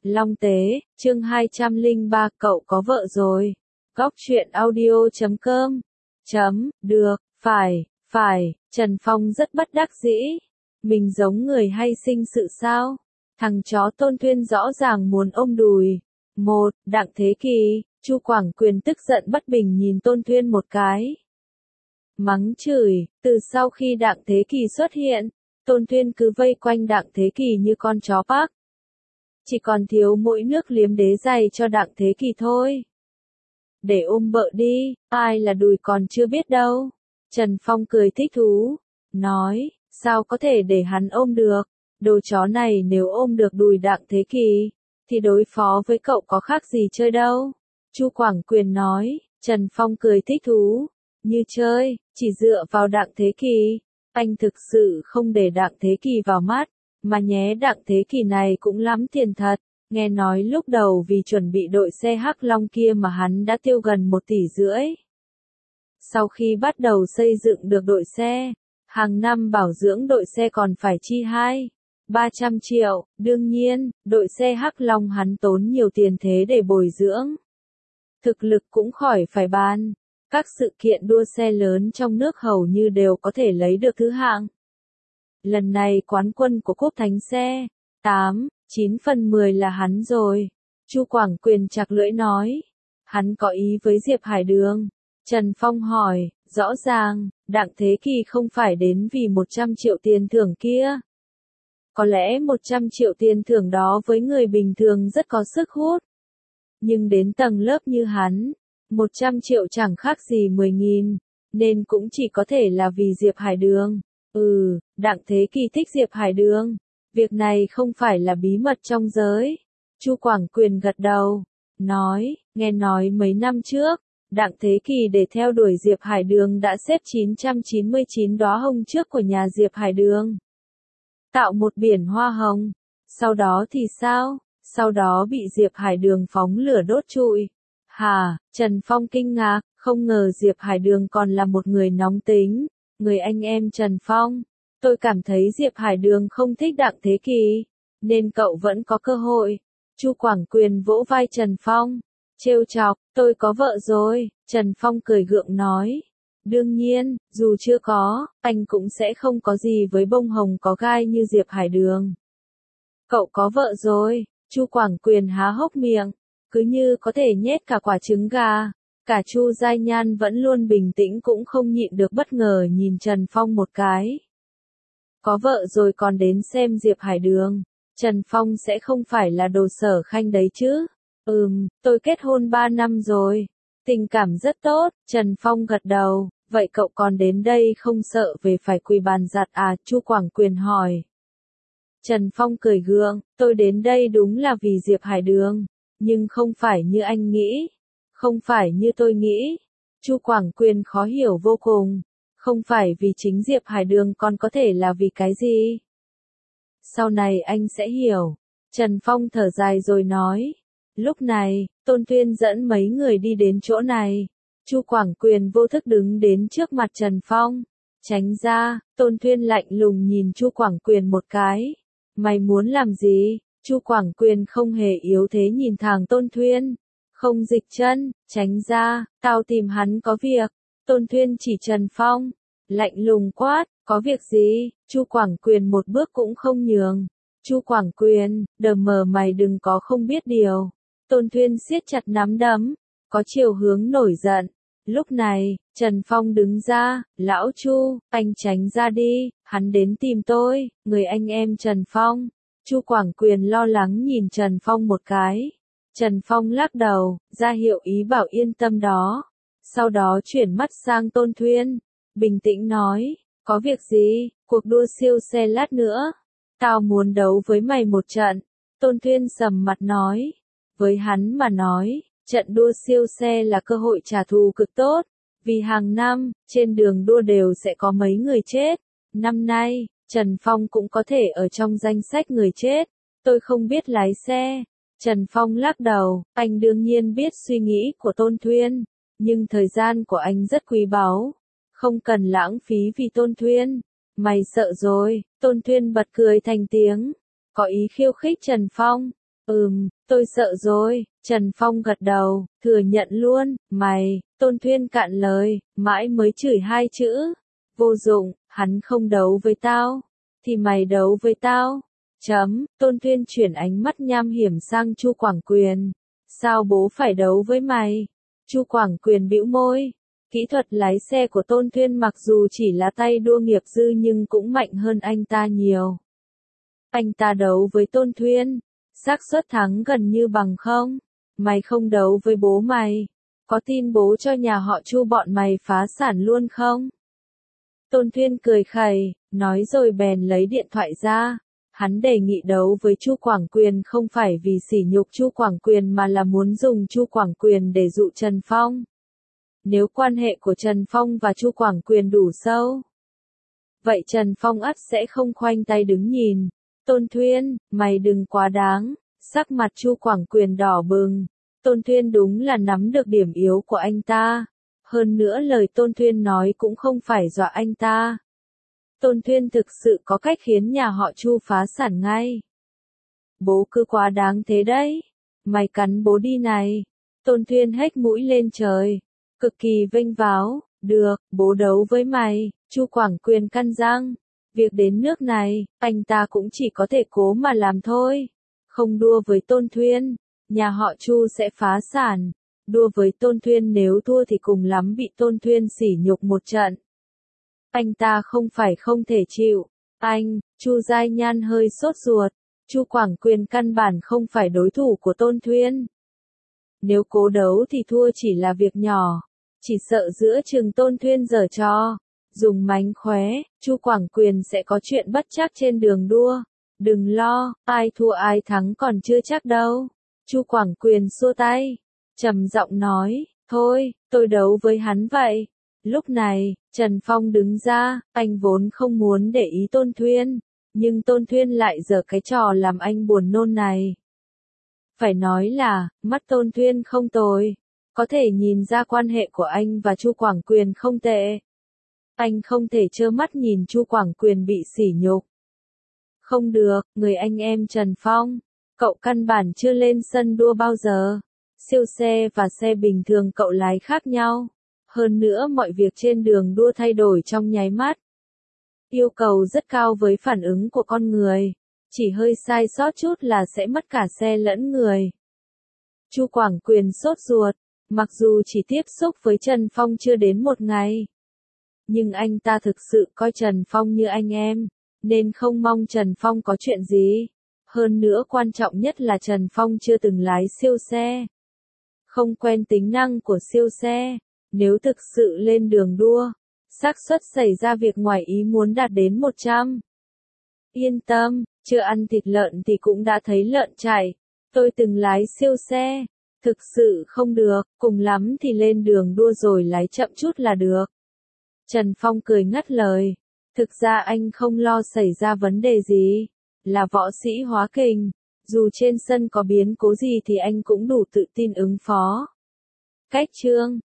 Long Tế, chương 203, cậu có vợ rồi. Góc truyện audio.com. Được, phải, Trần Phong rất bất đắc dĩ. Mình giống người hay sinh sự sao? Thằng chó Tôn Thuyên rõ ràng muốn ôm đùi. Đặng Thế Kỳ, Chu Quảng Quyền tức giận bất bình nhìn Tôn Thuyên một cái. Mắng chửi, từ sau khi Đặng Thế Kỳ xuất hiện, Tôn Thuyên cứ vây quanh Đặng Thế Kỳ như con chó Park. Chỉ còn thiếu mỗi nước liếm đế giày cho Đặng Thế Kỳ thôi. Để ôm vợ đi, ai là đùi còn chưa biết đâu. Trần Phong cười thích thú, nói, sao có thể để hắn ôm được, đồ chó này nếu ôm được đùi Đặng Thế Kỳ, thì đối phó với cậu có khác gì chơi đâu. Chu Quảng Quyền nói, Trần Phong cười thích thú, như chơi, chỉ dựa vào Đặng Thế Kỳ, anh thực sự không để Đặng Thế Kỳ vào mắt, mà nhé Đặng Thế Kỳ này cũng lắm tiền thật. Nghe nói lúc đầu vì chuẩn bị đội xe Hắc Long kia mà hắn đã tiêu gần 1,5 tỷ. Sau khi bắt đầu xây dựng được đội xe, hàng năm bảo dưỡng đội xe còn phải chi 200-300 triệu, đương nhiên, đội xe Hắc Long hắn tốn nhiều tiền thế để bồi dưỡng. Thực lực cũng khỏi phải bàn, các sự kiện đua xe lớn trong nước hầu như đều có thể lấy được thứ hạng. Lần này quán quân của Cúp Thánh Xe, 9 phần 10 là hắn rồi. Chu Quảng Quyền chặt lưỡi nói. Hắn có ý với Diệp Hải Đường. Trần Phong hỏi, rõ ràng, Đặng Thế Kỳ không phải đến vì 100 triệu tiền thưởng kia. Có lẽ 100 triệu tiền thưởng đó với người bình thường rất có sức hút. Nhưng đến tầng lớp như hắn, 100 triệu chẳng khác gì 10.000, nên cũng chỉ có thể là vì Diệp Hải Đường. Đặng Thế Kỳ thích Diệp Hải Đường. Việc này không phải là bí mật trong giới. Chu Quảng Quyền gật đầu, nói, nghe nói mấy năm trước, Đặng Thế Kỳ để theo đuổi Diệp Hải Đường đã xếp 999 đóa hồng trước của nhà Diệp Hải Đường. Tạo một biển hoa hồng. Sau đó thì sao? Sau đó bị Diệp Hải Đường phóng lửa đốt trụi. Hả? Trần Phong kinh ngạc, không ngờ Diệp Hải Đường còn là một người nóng tính. Người anh em Trần Phong. Tôi cảm thấy Diệp Hải Đường không thích Đặng Thế Kỳ, nên cậu vẫn có cơ hội. Chu Quảng Quyền vỗ vai Trần Phong, trêu chọc, tôi có vợ rồi. Trần Phong cười gượng nói, đương nhiên, dù chưa có, anh cũng sẽ không có gì với bông hồng có gai như Diệp Hải Đường. Cậu có vợ rồi. Chu Quảng Quyền há hốc miệng, cứ như có thể nhét cả quả trứng gà. Cả Chu Giai Nhan vẫn luôn bình tĩnh cũng không nhịn được bất ngờ nhìn Trần Phong một cái. Có vợ rồi còn đến xem Diệp Hải Đường. Trần Phong sẽ không phải là đồ Sở Khanh đấy chứ? Tôi kết hôn 3 năm rồi. Tình cảm rất tốt. Trần Phong gật đầu. Vậy cậu còn đến đây không sợ về phải quỳ bàn giặt à? Chu Quảng Quyền hỏi. Trần Phong cười gượng. Tôi đến đây đúng là vì Diệp Hải Đường. Nhưng không phải như anh nghĩ. Không phải như tôi nghĩ. Chu Quảng Quyền khó hiểu vô cùng. Không phải vì chính Diệp Hải Đường còn có thể là vì cái gì? Sau này anh sẽ hiểu. Trần Phong thở dài rồi nói. Lúc này, Tôn Thuyên dẫn mấy người đi đến chỗ này. Chu Quảng Quyền vô thức đứng đến trước mặt Trần Phong. Tránh ra, Tôn Thuyên lạnh lùng nhìn Chu Quảng Quyền một cái. Mày muốn làm gì? Chu Quảng Quyền không hề yếu thế nhìn thẳng Tôn Thuyên. Không dịch chân, tránh ra, tao tìm hắn có việc. Tôn Thuyên chỉ Trần Phong, lạnh lùng quát, có việc gì? Chu Quảng Quyền một bước cũng không nhường. Chu Quảng Quyền, đờ mờ mày đừng có không biết điều. Tôn Thuyên siết chặt nắm đấm, có chiều hướng nổi giận. Lúc này, Trần Phong đứng ra, lão Chu, anh tránh ra đi, hắn đến tìm tôi, người anh em Trần Phong. Chu Quảng Quyền lo lắng nhìn Trần Phong một cái. Trần Phong lắc đầu, ra hiệu ý bảo yên tâm đó. Sau đó chuyển mắt sang Tôn Thuyên, bình tĩnh nói, có việc gì, cuộc đua siêu xe lát nữa. Tao muốn đấu với mày một trận. Tôn Thuyên sầm mặt nói, với hắn mà nói, trận đua siêu xe là cơ hội trả thù cực tốt. Vì hàng năm, trên đường đua đều sẽ có mấy người chết. Năm nay, Trần Phong cũng có thể ở trong danh sách người chết. Tôi không biết lái xe. Trần Phong lắc đầu, anh đương nhiên biết suy nghĩ của Tôn Thuyên. Nhưng thời gian của anh rất quý báu. Không cần lãng phí vì Tôn Thuyên. Mày sợ rồi. Tôn Thuyên bật cười thành tiếng. Có ý khiêu khích Trần Phong. Tôi sợ rồi, Trần Phong gật đầu, thừa nhận luôn, mày, Tôn Thuyên cạn lời, mãi mới chửi hai chữ. Vô dụng, hắn không đấu với tao, thì mày đấu với tao. Tôn Thuyên chuyển ánh mắt nham hiểm sang Chu Quảng Quyền. Sao bố phải đấu với mày? Chu Quảng Quyền bĩu môi. Kỹ thuật lái xe của Tôn Thuyên mặc dù chỉ là tay đua nghiệp dư nhưng cũng mạnh hơn anh ta nhiều. Anh ta đấu với Tôn Thuyên, xác suất thắng gần như bằng không. Mày không đấu với bố mày, có tin bố cho nhà họ Chu bọn mày phá sản luôn không? Tôn Thuyên cười khẩy, nói rồi bèn lấy điện thoại ra. Hắn đề nghị đấu với Chu Quảng Quyền không phải vì sỉ nhục Chu Quảng Quyền mà là muốn dùng Chu Quảng Quyền để dụ Trần Phong. Nếu quan hệ của Trần Phong và Chu Quảng Quyền đủ sâu, vậy Trần Phong ắt sẽ không khoanh tay đứng nhìn. Tôn Thuyên, mày đừng quá đáng. Sắc mặt Chu Quảng Quyền đỏ bừng. Tôn Thuyên đúng là nắm được điểm yếu của anh ta. Hơn nữa lời Tôn Thuyên nói cũng không phải dọa anh ta. Tôn Thuyên thực sự có cách khiến nhà họ Chu phá sản ngay. Bố cứ quá đáng thế đấy. Mày cắn bố đi này. Tôn Thuyên hếch mũi lên trời. Cực kỳ vênh váo. Được, bố đấu với mày. Chu Quảng Quyền căn răng. Việc đến nước này, anh ta cũng chỉ có thể cố mà làm thôi. Không đua với Tôn Thuyên, nhà họ Chu sẽ phá sản. Đua với Tôn Thuyên nếu thua thì cùng lắm bị Tôn Thuyên sỉ nhục một trận. Anh ta không phải không thể chịu. Chu Giai Nhan hơi sốt ruột. Chu Quảng Quyền căn bản không phải đối thủ của Tôn Thuyên. Nếu cố đấu thì thua chỉ là việc nhỏ. Chỉ sợ giữa chừng Tôn Thuyên giở trò, dùng mánh khóe, Chu Quảng Quyền sẽ có chuyện bất trắc trên đường đua. Đừng lo, ai thua ai thắng còn chưa chắc đâu. Chu Quảng Quyền xua tay, trầm giọng nói, thôi, tôi đấu với hắn vậy. Lúc này, Trần Phong đứng ra, anh vốn không muốn để ý Tôn Thuyên, nhưng Tôn Thuyên lại giở cái trò làm anh buồn nôn này. Phải nói là, mắt Tôn Thuyên không tồi, có thể nhìn ra quan hệ của anh và Chu Quảng Quyền không tệ. Anh không thể trơ mắt nhìn Chu Quảng Quyền bị sỉ nhục. Không được, người anh em Trần Phong, cậu căn bản chưa lên sân đua bao giờ. Siêu xe và xe bình thường cậu lái khác nhau. Hơn nữa mọi việc trên đường đua thay đổi trong nháy mắt. Yêu cầu rất cao với phản ứng của con người. Chỉ hơi sai sót chút là sẽ mất cả xe lẫn người. Chu Quảng Quyền sốt ruột, mặc dù chỉ tiếp xúc với Trần Phong chưa đến một ngày. Nhưng anh ta thực sự coi Trần Phong như anh em, nên không mong Trần Phong có chuyện gì. Hơn nữa quan trọng nhất là Trần Phong chưa từng lái siêu xe. Không quen tính năng của siêu xe. Nếu thực sự lên đường đua, xác suất xảy ra việc ngoài ý muốn đạt đến 100. Yên tâm, chưa ăn thịt lợn thì cũng đã thấy lợn chạy. Tôi từng lái siêu xe. Thực sự không được, cùng lắm thì lên đường đua rồi lái chậm chút là được. Trần Phong cười ngắt lời. Thực ra anh không lo xảy ra vấn đề gì. Là võ sĩ hóa kình. Dù trên sân có biến cố gì thì anh cũng đủ tự tin ứng phó. Cách chương